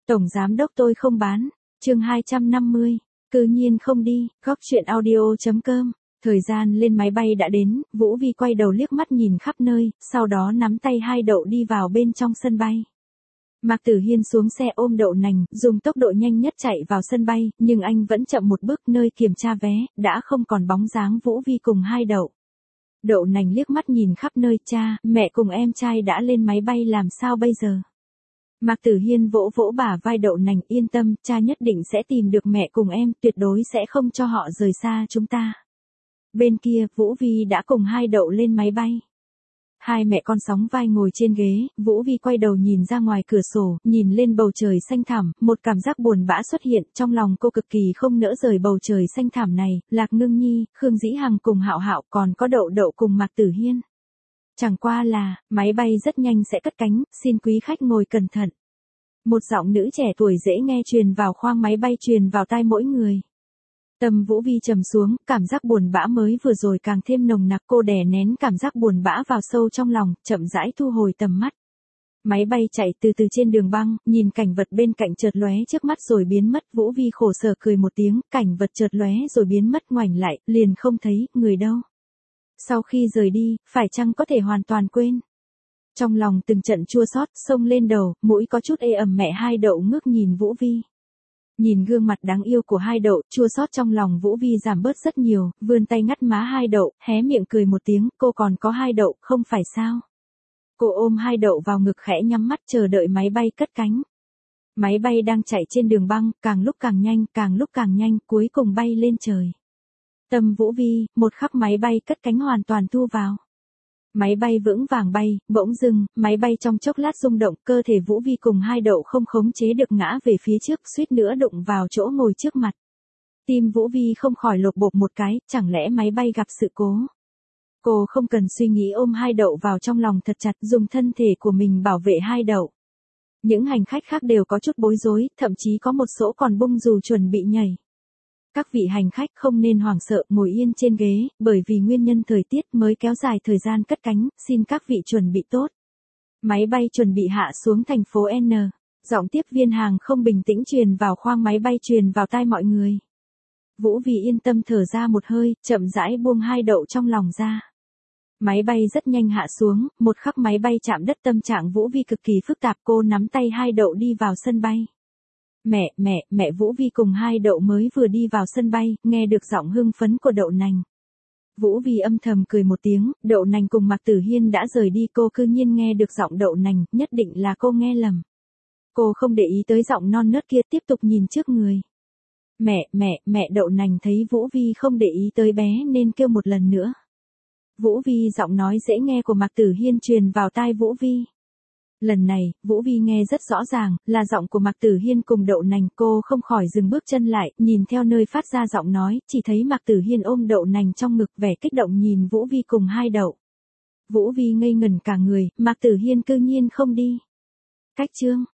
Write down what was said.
Tổng giám đốc tôi không bán. Chương 250. Cư nhiên không đi. Góc truyện audio.com. Thời gian lên máy bay đã đến, Vũ Vi quay đầu liếc mắt nhìn khắp nơi, sau đó nắm tay hai Đậu đi vào bên trong sân bay. Mạc Tử Hiên xuống xe ôm Đậu Nành, dùng tốc độ nhanh nhất chạy vào sân bay, nhưng anh vẫn chậm một bước, nơi kiểm tra vé, đã không còn bóng dáng Vũ Vi cùng hai Đậu. Đậu Nành liếc mắt nhìn khắp nơi, cha, mẹ cùng em trai đã lên máy bay làm sao bây giờ? Mạc Tử Hiên vỗ vỗ bả vai Đậu Nành, yên tâm, cha nhất định sẽ tìm được mẹ cùng em, tuyệt đối sẽ không cho họ rời xa chúng ta. Bên kia, Vũ Vi đã cùng hai Đậu lên máy bay. Hai mẹ con sóng vai ngồi trên ghế, Vũ Vi quay đầu nhìn ra ngoài cửa sổ, nhìn lên bầu trời xanh thẳm, một cảm giác buồn bã xuất hiện, trong lòng cô cực kỳ không nỡ rời bầu trời xanh thẳm này, Lạc Ngưng Nhi, Khương Dĩ Hằng cùng Hạo Hạo, còn có Đậu Đậu cùng Mạc Tử Hiên. Chẳng qua là, máy bay rất nhanh sẽ cất cánh, xin quý khách ngồi cẩn thận. Một giọng nữ trẻ tuổi dễ nghe truyền vào khoang máy bay, truyền vào tai mỗi người. Tâm Vũ Vi trầm xuống, cảm giác buồn bã mới vừa rồi càng thêm nồng nặc, cô đè nén cảm giác buồn bã vào sâu trong lòng, chậm rãi thu hồi tầm mắt. Máy bay chạy từ từ trên đường băng, nhìn cảnh vật bên cạnh chợt lóe trước mắt rồi biến mất, Vũ Vi khổ sở cười một tiếng, cảnh vật chợt lóe rồi biến mất, ngoảnh lại, liền không thấy người đâu. Sau khi rời đi, phải chăng có thể hoàn toàn quên? Trong lòng từng trận chua xót xông lên đầu, mũi có chút ê ẩm, mẹ hai Đậu ngước nhìn Vũ Vi. Nhìn gương mặt đáng yêu của hai Đậu, chua xót trong lòng Vũ Vi giảm bớt rất nhiều, vươn tay ngắt má hai Đậu, hé miệng cười một tiếng, cô còn có hai Đậu, không phải sao? Cô ôm hai Đậu vào ngực khẽ nhắm mắt chờ đợi máy bay cất cánh. Máy bay đang chạy trên đường băng, càng lúc càng nhanh, cuối cùng bay lên trời. Tâm Vũ Vi, một khắc máy bay cất cánh hoàn toàn thu vào. Máy bay vững vàng bay, bỗng dưng, máy bay trong chốc lát rung động, cơ thể Vũ Vi cùng hai Đậu không khống chế được ngã về phía trước, suýt nữa đụng vào chỗ ngồi trước mặt. Tim Vũ Vi không khỏi lột bột một cái, chẳng lẽ máy bay gặp sự cố? Cô không cần suy nghĩ ôm hai Đậu vào trong lòng thật chặt, dùng thân thể của mình bảo vệ hai Đậu. Những hành khách khác đều có chút bối rối, thậm chí có một số còn bung dù chuẩn bị nhảy. Các vị hành khách không nên hoảng sợ, ngồi yên trên ghế, bởi vì nguyên nhân thời tiết mới kéo dài thời gian cất cánh, xin các vị chuẩn bị tốt. Máy bay chuẩn bị hạ xuống thành phố N. Giọng tiếp viên hàng không bình tĩnh truyền vào khoang máy bay, truyền vào tai mọi người. Vũ Vi yên tâm thở ra một hơi, chậm rãi buông hai Đậu trong lòng ra. Máy bay rất nhanh hạ xuống, một khắc máy bay chạm đất, tâm trạng Vũ Vi cực kỳ phức tạp, cô nắm tay hai Đậu đi vào sân bay. Mẹ Vũ Vi cùng hai Đậu mới vừa đi vào sân bay, nghe được giọng hưng phấn của Đậu Nành. Vũ Vi âm thầm cười một tiếng, Đậu Nành cùng Mạc Tử Hiên đã rời đi, cô cư nhiên nghe được giọng Đậu Nành, nhất định là cô nghe lầm. Cô không để ý tới giọng non nớt kia, tiếp tục nhìn trước người. Mẹ Đậu Nành thấy Vũ Vi không để ý tới bé nên kêu một lần nữa. Vũ Vi, giọng nói dễ nghe của Mạc Tử Hiên truyền vào tai Vũ Vi. Lần này, Vũ Vi nghe rất rõ ràng, là giọng của Mạc Tử Hiên cùng Đậu Nành, cô không khỏi dừng bước chân lại, nhìn theo nơi phát ra giọng nói, chỉ thấy Mạc Tử Hiên ôm Đậu Nành trong ngực, vẻ kích động nhìn Vũ Vi cùng hai Đậu. Vũ Vi ngây ngẩn cả người, Mạc Tử Hiên cư nhiên không đi. Cách chương.